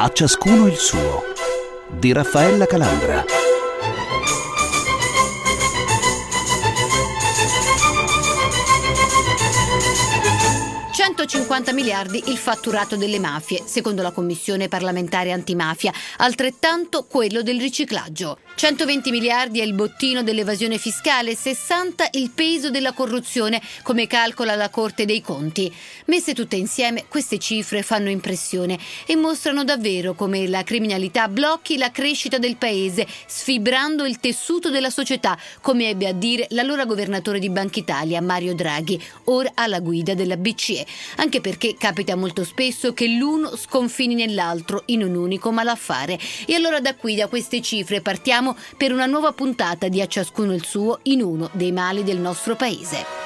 A ciascuno il suo, di Raffaella Calandra. $150 miliardi il fatturato delle mafie, secondo la Commissione parlamentare antimafia, altrettanto quello del riciclaggio. 120 miliardi è il bottino dell'evasione fiscale, 60 il peso della corruzione, come calcola la Corte dei Conti. Messe tutte insieme, queste cifre fanno impressione e mostrano davvero come la criminalità blocchi la crescita del paese, sfibrando il tessuto della società, come ebbe a dire l'allora governatore di Banca Italia, Mario Draghi, ora alla guida della BCE. Anche perché capita molto spesso che l'uno sconfini nell'altro in un unico malaffare. E allora da queste cifre partiamo per una nuova puntata di A ciascuno il suo in uno dei mali del nostro paese.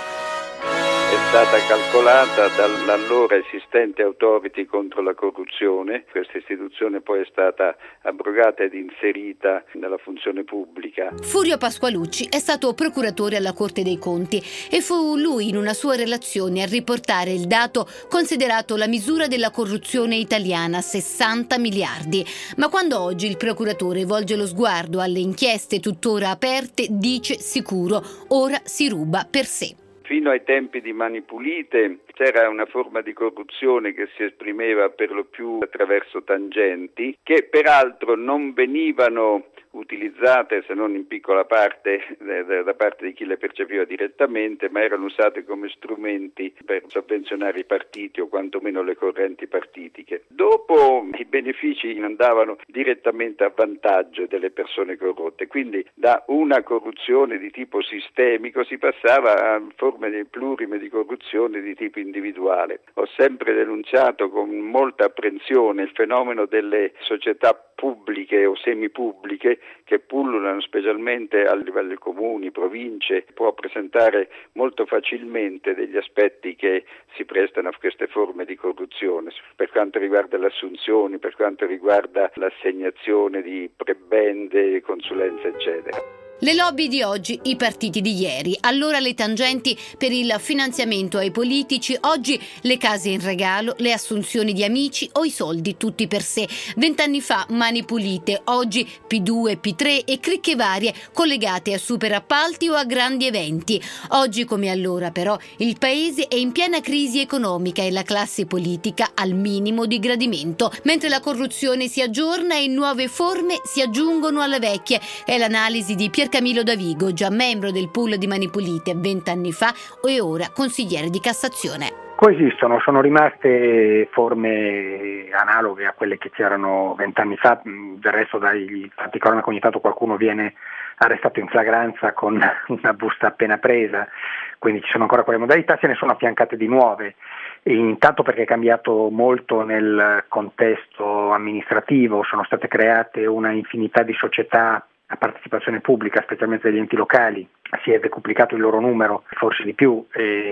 È stata calcolata dall'allora esistente Authority contro la corruzione. Questa istituzione poi è stata abrogata ed inserita nella funzione pubblica. Furio Pasqualucci è stato procuratore alla Corte dei Conti e fu lui in una sua relazione a riportare il dato considerato la misura della corruzione italiana, 60 miliardi. Ma quando oggi il procuratore volge lo sguardo alle inchieste tuttora aperte, dice sicuro, ora si ruba per sé. Fino ai tempi di Mani Pulite c'era una forma di corruzione che si esprimeva per lo più attraverso tangenti, che peraltro non venivano utilizzate, se non in piccola parte, da parte di chi le percepiva direttamente, ma erano usate come strumenti per sovvenzionare i partiti o quantomeno le correnti partitiche. Dopo i benefici andavano direttamente a vantaggio delle persone corrotte, quindi da una corruzione di tipo sistemico si passava a forme plurime di corruzione di tipo individuale. Ho sempre denunciato con molta apprensione il fenomeno delle società pubbliche o semipubbliche che pullulano specialmente a livello di comuni, province. Può presentare molto facilmente degli aspetti che si prestano a queste forme di corruzione, per quanto riguarda le assunzioni, per quanto riguarda l'assegnazione di prebende, consulenze eccetera. Le lobby di oggi, i partiti di ieri, allora le tangenti per il finanziamento ai politici, oggi le case in regalo, le assunzioni di amici o i soldi tutti per sé. 20 anni fa Mani Pulite, oggi P2, P3 e cricche varie collegate a super appalti o a grandi eventi. Oggi come allora però il paese è in piena crisi economica e la classe politica al minimo di gradimento, mentre la corruzione si aggiorna e nuove forme si aggiungono alle vecchie. È l'analisi di Piercamillo Davigo, già membro del pool di Mani Pulite 20 anni fa e ora consigliere di Cassazione. Coesistono, sono rimaste forme analoghe a quelle che c'erano 20 anni fa, del resto dai fatti cronaca ogni tanto qualcuno viene arrestato in flagranza con una busta appena presa, quindi ci sono ancora quelle modalità, se ne sono affiancate di nuove. Intanto perché è cambiato molto nel contesto amministrativo, sono state create una infinità di società a partecipazione pubblica, specialmente degli enti locali, si è decuplicato il loro numero, forse di più,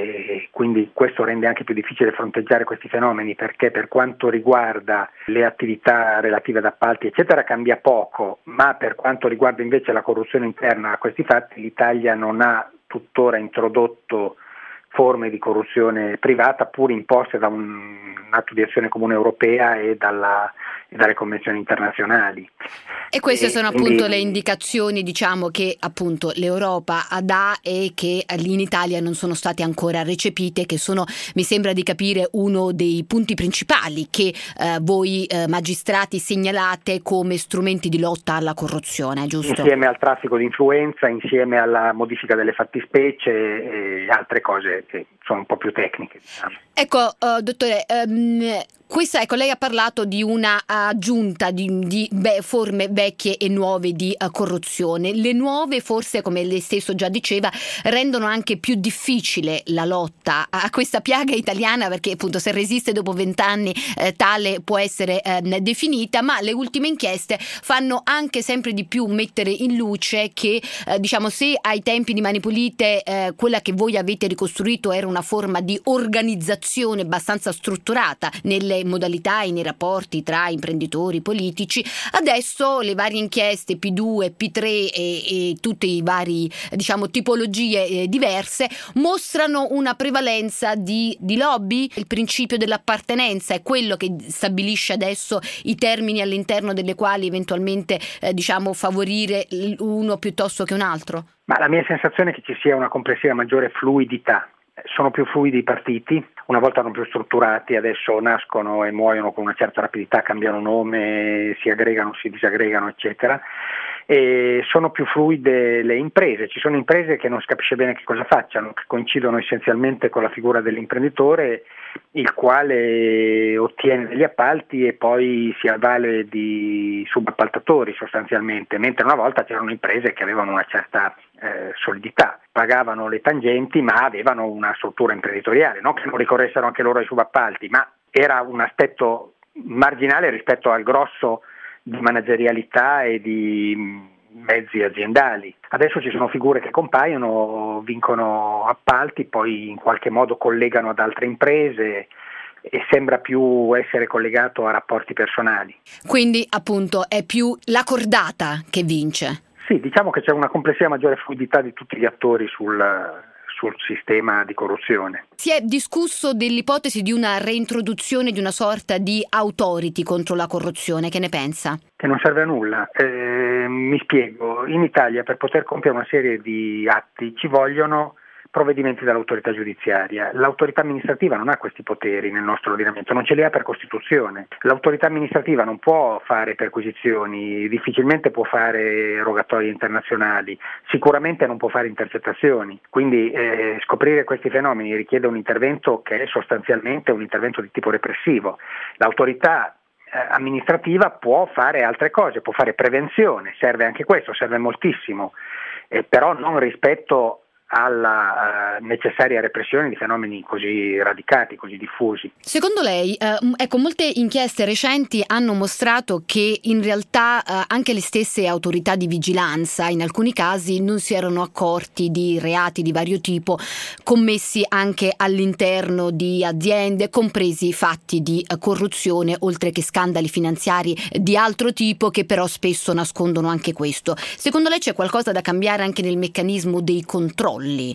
e quindi questo rende anche più difficile fronteggiare questi fenomeni, perché per quanto riguarda le attività relative ad appalti eccetera cambia poco, ma per quanto riguarda invece la corruzione interna a questi fatti l'Italia non ha tuttora introdotto forme di corruzione privata pur imposte da un atto di azione comune europea e dalle convenzioni internazionali. E queste sono appunto le indicazioni, diciamo, che appunto l'Europa dà e che in Italia non sono state ancora recepite, che sono, mi sembra di capire, uno dei punti principali che voi magistrati segnalate come strumenti di lotta alla corruzione, giusto? Insieme al traffico di influenza, insieme alla modifica delle fattispecie e altre cose che sono un po' più tecniche, diciamo. Ecco, dottore, lei ha parlato di una aggiunta di forme vecchie e nuove di corruzione. Le nuove, forse, come lei stesso già diceva, rendono anche più difficile la lotta a questa piaga italiana, perché appunto se resiste dopo 20 anni tale può essere definita, ma le ultime inchieste fanno anche sempre di più mettere in luce che, diciamo, se ai tempi di Mani Pulite quella che voi avete ricostruito era una forma di organizzazione abbastanza strutturata nelle nelle modalità e nei rapporti tra imprenditori politici. Adesso le varie inchieste P2, P3 e tutte i vari, diciamo, tipologie diverse mostrano una prevalenza di lobby. Il principio dell'appartenenza è quello che stabilisce adesso i termini all'interno delle quali eventualmente diciamo favorire uno piuttosto che un altro. Ma la mia sensazione è che ci sia una complessiva maggiore fluidità. Sono più fluidi i partiti, una volta erano più strutturati, adesso nascono e muoiono con una certa rapidità, cambiano nome, si aggregano, si disaggregano, eccetera. E sono più fluide le imprese, ci sono imprese che non si capisce bene che cosa facciano, che coincidono essenzialmente con la figura dell'imprenditore, il quale ottiene degli appalti e poi si avvale di subappaltatori sostanzialmente, mentre una volta c'erano imprese che avevano una certa solidità, pagavano le tangenti ma avevano una struttura imprenditoriale, non che non ricorressero anche loro ai subappalti, ma era un aspetto marginale rispetto al grosso di managerialità e di mezzi aziendali. Adesso ci sono figure che compaiono, vincono appalti, poi in qualche modo collegano ad altre imprese e sembra più essere collegato a rapporti personali. Quindi appunto è più la cordata che vince. Sì, diciamo che c'è una complessiva maggiore fluidità di tutti gli attori sul sistema di corruzione. Si è discusso dell'ipotesi di una reintroduzione di una sorta di authority contro la corruzione, che ne pensa? Che non serve a nulla. Mi spiego, in Italia per poter compiere una serie di atti ci vogliono provvedimenti dall'autorità giudiziaria. L'autorità amministrativa non ha questi poteri nel nostro ordinamento, non ce li ha per Costituzione. L'autorità amministrativa non può fare perquisizioni, difficilmente può fare rogatorie internazionali, sicuramente non può fare intercettazioni. Quindi scoprire questi fenomeni richiede un intervento che è sostanzialmente un intervento di tipo repressivo. L'autorità amministrativa può fare altre cose, può fare prevenzione, serve anche questo, serve moltissimo, però non rispetto alla necessaria repressione di fenomeni così radicati, così diffusi. Secondo lei, molte inchieste recenti hanno mostrato che in realtà anche le stesse autorità di vigilanza in alcuni casi non si erano accorti di reati di vario tipo commessi anche all'interno di aziende, compresi fatti di corruzione, oltre che scandali finanziari di altro tipo che però spesso nascondono anche questo. Secondo lei c'è qualcosa da cambiare anche nel meccanismo dei controlli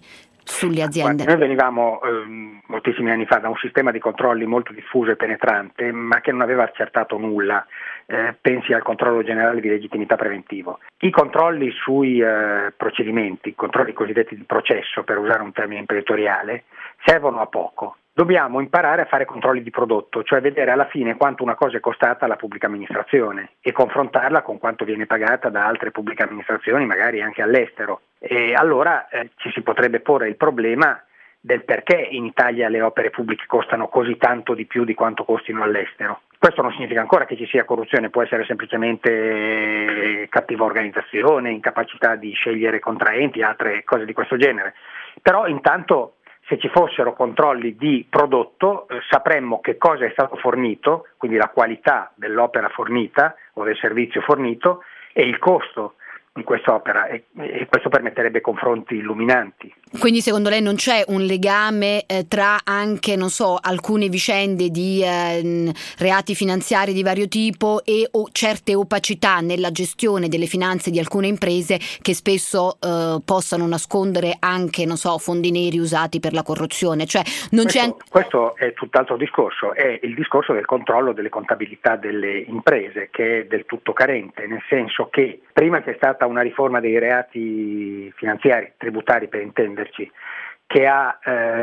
sulle aziende? Noi venivamo moltissimi anni fa da un sistema di controlli molto diffuso e penetrante, ma che non aveva accertato nulla. Pensi al controllo generale di legittimità preventivo. I controlli sui procedimenti, i controlli cosiddetti di processo, per usare un termine imprenditoriale, servono a poco. Dobbiamo imparare a fare controlli di prodotto, cioè vedere alla fine quanto una cosa è costata alla pubblica amministrazione e confrontarla con quanto viene pagata da altre pubbliche amministrazioni, magari anche all'estero. E allora ci si potrebbe porre il problema del perché in Italia le opere pubbliche costano così tanto di più di quanto costino all'estero. Questo non significa ancora che ci sia corruzione, può essere semplicemente cattiva organizzazione, incapacità di scegliere contraenti, altre cose di questo genere. Però intanto se ci fossero controlli di prodotto sapremmo che cosa è stato fornito, quindi la qualità dell'opera fornita o del servizio fornito e il costo di quest'opera e questo permetterebbe confronti illuminanti. Quindi secondo lei non c'è un legame tra anche, non so, alcune vicende di reati finanziari di vario tipo e certe opacità nella gestione delle finanze di alcune imprese che spesso possano nascondere anche, non so, fondi neri usati per la corruzione? Cioè non questo è tutt'altro discorso, è il discorso del controllo delle contabilità delle imprese, che è del tutto carente, nel senso che prima c'è stata una riforma dei reati finanziari, tributari per intenderci, che ha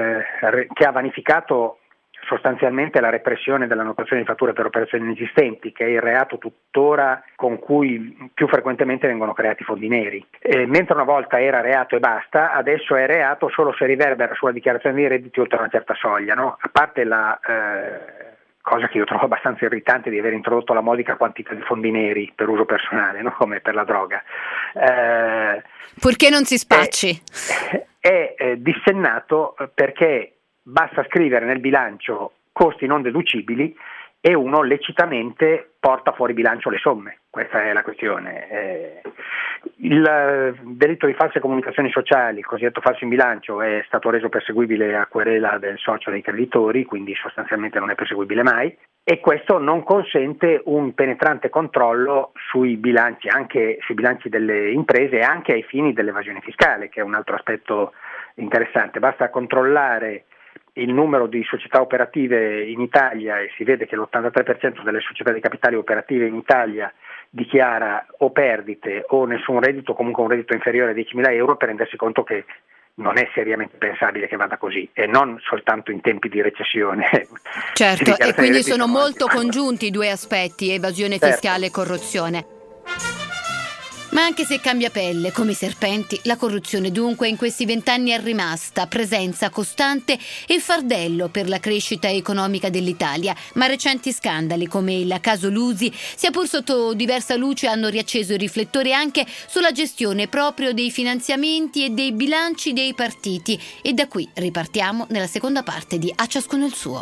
vanificato sostanzialmente la repressione dell'annotazione di fatture per operazioni inesistenti, che è il reato tuttora con cui più frequentemente vengono creati fondi neri. Mentre una volta era reato e basta, adesso è reato solo se riverbera sulla dichiarazione dei redditi oltre una certa soglia, no? A parte la cosa che io trovo abbastanza irritante di aver introdotto la modica quantità di fondi neri per uso personale, no? Come per la droga. Purché non si spacci. È dissennato perché basta scrivere nel bilancio costi non deducibili e uno lecitamente porta fuori bilancio le somme. Questa è la questione. Il delitto di false comunicazioni sociali, il cosiddetto falso in bilancio, è stato reso perseguibile a querela del socio dei creditori, quindi sostanzialmente non è perseguibile mai, e questo non consente un penetrante controllo sui bilanci, anche sui bilanci delle imprese e anche ai fini dell'evasione fiscale, che è un altro aspetto interessante. Basta controllare il numero di società operative in Italia e si vede che l'83% delle società di capitali operative in Italia dichiara o perdite o nessun reddito, comunque un reddito inferiore a 10.000 euro, per rendersi conto che non è seriamente pensabile che vada così, e non soltanto in tempi di recessione. Certo, e quindi sono molto congiunti i due aspetti, evasione fiscale e corruzione. Ma anche se cambia pelle, come i serpenti, la corruzione dunque in questi 20 anni è rimasta presenza costante e fardello per la crescita economica dell'Italia. Ma recenti scandali come il caso Lusi, sia pur sotto diversa luce, hanno riacceso i riflettori anche sulla gestione proprio dei finanziamenti e dei bilanci dei partiti. E da qui ripartiamo nella seconda parte di A ciascuno il suo.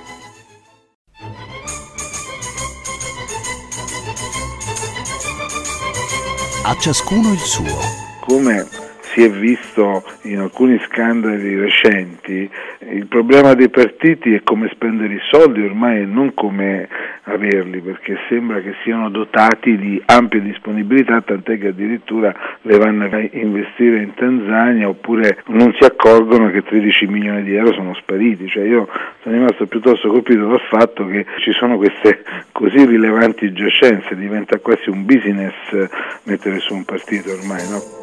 A ciascuno il suo. Come si è visto in alcuni scandali recenti, il problema dei partiti è come spendere i soldi ormai e non come averli, perché sembra che siano dotati di ampia disponibilità, tant'è che addirittura le vanno a investire in Tanzania, oppure non si accorgono che 13 milioni di euro sono spariti. Cioè, io sono rimasto piuttosto colpito dal fatto che ci sono queste così rilevanti giacenze, diventa quasi un business mettere su un partito ormai, no?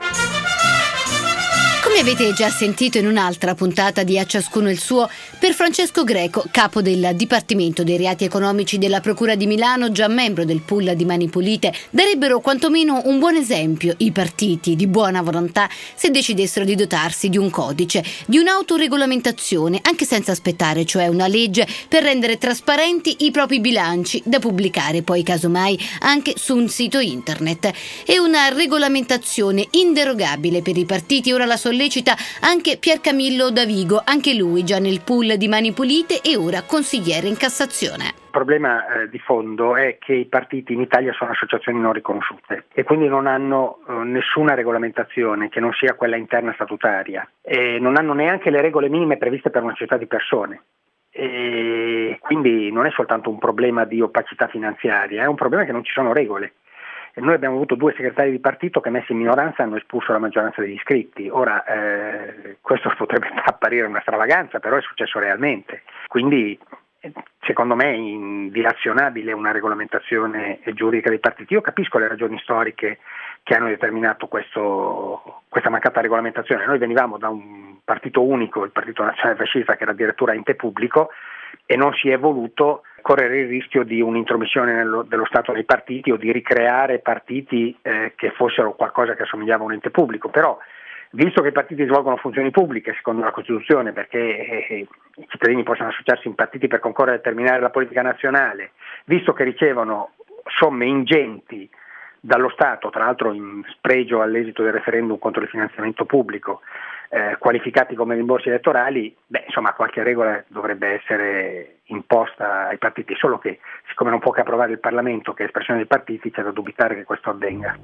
Come avete già sentito in un'altra puntata di A ciascuno il suo, per Francesco Greco, capo del Dipartimento dei Reati Economici della Procura di Milano, già membro del pool di Mani Pulite, darebbero quantomeno un buon esempio i partiti di buona volontà se decidessero di dotarsi di un codice, di un'autoregolamentazione, anche senza aspettare cioè una legge, per rendere trasparenti i propri bilanci, da pubblicare poi casomai anche su un sito internet. E una regolamentazione inderogabile per i partiti ora la sollecita anche Piercamillo Davigo, anche lui già nel pool di Mani Pulite e ora consigliere in Cassazione. Il problema di fondo è che i partiti in Italia sono associazioni non riconosciute e quindi non hanno nessuna regolamentazione che non sia quella interna statutaria, e non hanno neanche le regole minime previste per una società di persone. E quindi non è soltanto un problema di opacità finanziaria, è un problema che non ci sono regole. E noi abbiamo avuto 2 segretari di partito che, messi in minoranza, hanno espulso la maggioranza degli iscritti. Ora, questo potrebbe apparire una stravaganza, però è successo realmente. Quindi, secondo me, è indilazionabile una regolamentazione giuridica dei partiti. Io capisco le ragioni storiche che hanno determinato questa mancata regolamentazione. Noi venivamo da un partito unico, il Partito Nazionale Fascista, che era addirittura ente pubblico, e non si è voluto correre il rischio di un'intromissione dello Stato nei partiti o di ricreare partiti che fossero qualcosa che assomigliava a un ente pubblico. Però, visto che i partiti svolgono funzioni pubbliche secondo la Costituzione, perché i cittadini possono associarsi in partiti per concorrere a determinare la politica nazionale, visto che ricevono somme ingenti dallo Stato, tra l'altro in spregio all'esito del referendum contro il finanziamento pubblico, qualificati come rimborsi elettorali, insomma qualche regola dovrebbe essere imposta ai partiti, solo che siccome non può che approvare il Parlamento, che è espressione dei partiti, c'è da dubitare che questo avvenga.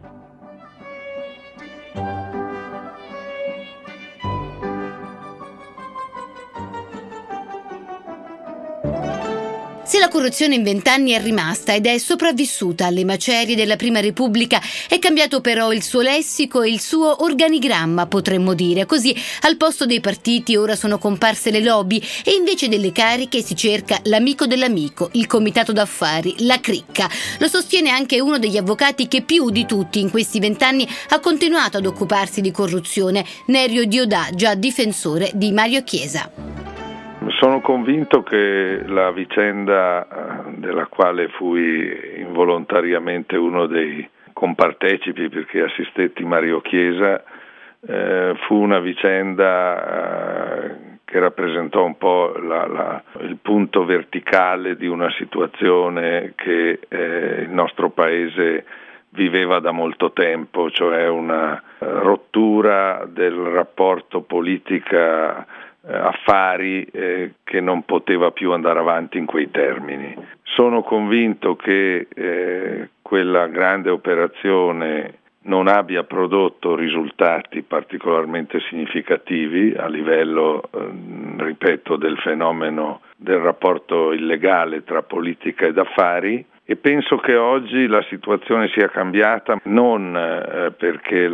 Se la corruzione in 20 anni è rimasta ed è sopravvissuta alle macerie della Prima Repubblica, è cambiato però il suo lessico e il suo organigramma, potremmo dire. Così, al posto dei partiti ora sono comparse le lobby e invece delle cariche si cerca l'amico dell'amico, il comitato d'affari, la cricca. Lo sostiene anche uno degli avvocati che più di tutti in questi 20 anni ha continuato ad occuparsi di corruzione, Nerio Diodà, già difensore di Mario Chiesa. Sono convinto che la vicenda della quale fui involontariamente uno dei compartecipi, perché assistetti Mario Chiesa, fu una vicenda che rappresentò un po' il punto verticale di una situazione che il nostro Paese viveva da molto tempo, cioè una rottura del rapporto politica affari che non poteva più andare avanti in quei termini. Sono convinto che quella grande operazione non abbia prodotto risultati particolarmente significativi a livello, ripeto, del fenomeno del rapporto illegale tra politica ed affari, e penso che oggi la situazione sia cambiata non perché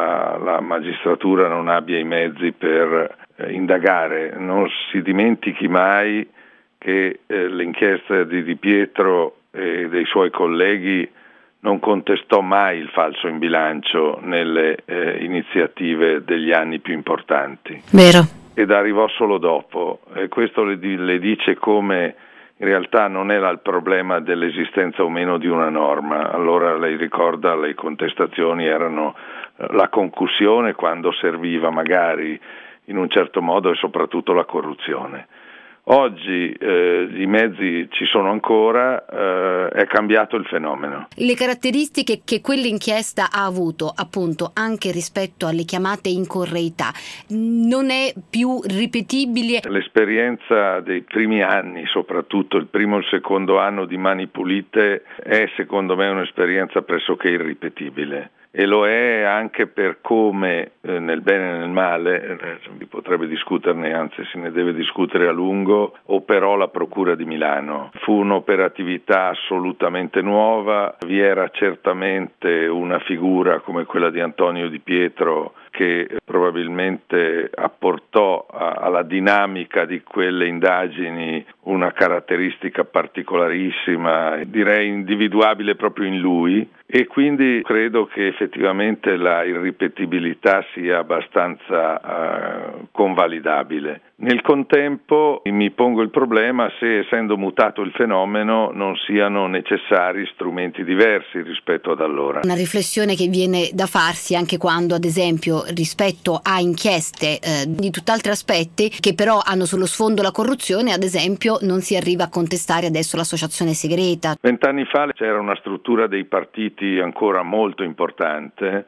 la magistratura non abbia i mezzi per indagare. Non si dimentichi mai che l'inchiesta di Di Pietro e dei suoi colleghi non contestò mai il falso in bilancio nelle iniziative degli anni più importanti. Vero. Ed arrivò solo dopo, e questo le dice come in realtà non era il problema dell'esistenza o meno di una norma. Allora lei ricorda, le contestazioni erano la concussione quando serviva magari in un certo modo, e soprattutto la corruzione. Oggi i mezzi ci sono ancora, è cambiato il fenomeno. Le caratteristiche che quell'inchiesta ha avuto, appunto, anche rispetto alle chiamate in correità, non è più ripetibile. L'esperienza dei primi anni, soprattutto il primo e il secondo anno di Mani Pulite, è secondo me un'esperienza pressoché irripetibile. E lo è anche per come, nel bene e nel male, si potrebbe discuterne, anzi se ne deve discutere a lungo, operò la Procura di Milano. Fu un'operatività assolutamente nuova, vi era certamente una figura come quella di Antonio Di Pietro che probabilmente apportò alla dinamica di quelle indagini una caratteristica particolarissima, direi individuabile proprio in lui, e quindi credo che effettivamente la irripetibilità sia abbastanza convalidabile. Nel contempo mi pongo il problema se, essendo mutato il fenomeno, non siano necessari strumenti diversi rispetto ad allora. Una riflessione che viene da farsi anche quando, ad esempio, rispetto a inchieste di tutt'altri aspetti che però hanno sullo sfondo la corruzione, ad esempio, non si arriva a contestare adesso l'associazione segreta. 20 anni fa c'era una struttura dei partiti ancora molto importante.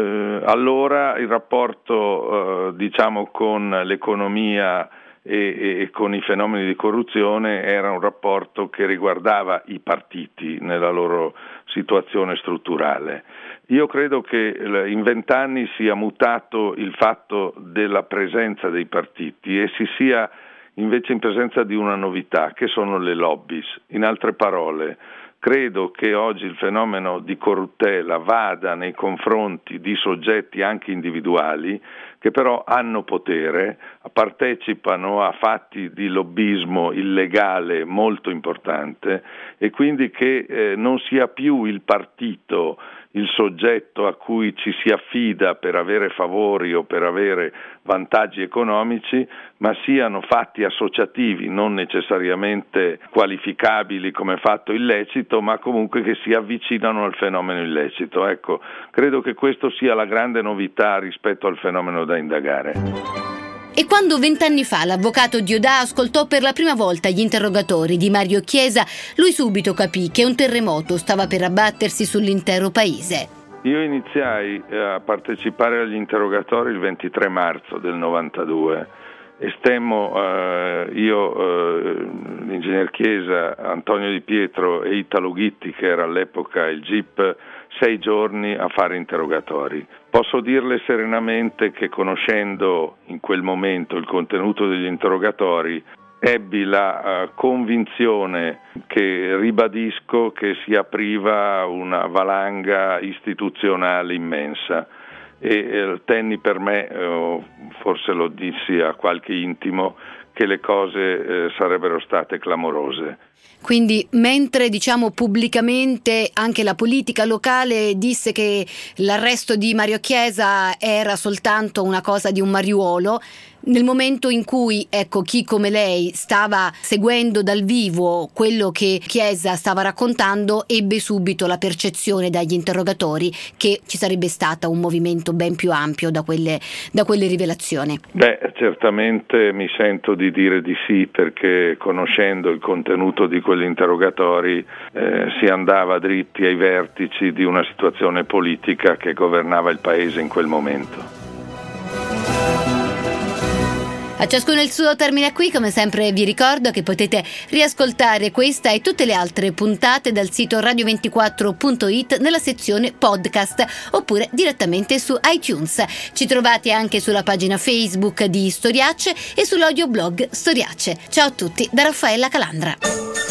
Allora il rapporto con l'economia e con i fenomeni di corruzione era un rapporto che riguardava i partiti nella loro situazione strutturale. Io credo che in 20 anni sia mutato il fatto della presenza dei partiti e si sia invece in presenza di una novità, che sono le lobbies. In altre parole, credo che oggi il fenomeno di corruttela vada nei confronti di soggetti anche individuali che però hanno potere, partecipano a fatti di lobbismo illegale molto importante, e quindi che non sia più il partito il soggetto a cui ci si affida per avere favori o per avere vantaggi economici, ma siano fatti associativi, non necessariamente qualificabili come fatto illecito, ma comunque che si avvicinano al fenomeno illecito. Ecco, credo che questo sia la grande novità rispetto al fenomeno da indagare. E quando 20 anni fa l'avvocato Diodà ascoltò per la prima volta gli interrogatori di Mario Chiesa, lui subito capì che un terremoto stava per abbattersi sull'intero paese. Io iniziai a partecipare agli interrogatori il 23 marzo del 92 e stemmo l'ingegner Chiesa, Antonio Di Pietro e Italo Ghitti, che era all'epoca il GIP, 6 giorni a fare interrogatori. Posso dirle serenamente che, conoscendo in quel momento il contenuto degli interrogatori, ebbi la convinzione, che ribadisco, che si apriva una valanga istituzionale immensa, e tenni per me, forse lo dissi a qualche intimo, che le cose sarebbero state clamorose. Quindi mentre pubblicamente anche la politica locale disse che l'arresto di Mario Chiesa era soltanto una cosa di un mariuolo, nel momento in cui chi come lei stava seguendo dal vivo quello che Chiesa stava raccontando, ebbe subito la percezione dagli interrogatori che ci sarebbe stato un movimento ben più ampio da quelle rivelazioni. Certamente mi sento di dire di sì, perché conoscendo il contenuto di quegli interrogatori si andava dritti ai vertici di una situazione politica che governava il paese in quel momento. A ciascuno il suo termina qui. Come sempre vi ricordo che potete riascoltare questa e tutte le altre puntate dal sito radio24.it nella sezione podcast oppure direttamente su iTunes. Ci trovate anche sulla pagina Facebook di Storiacce e sull'audioblog Storiacce. Ciao a tutti da Raffaella Calandra.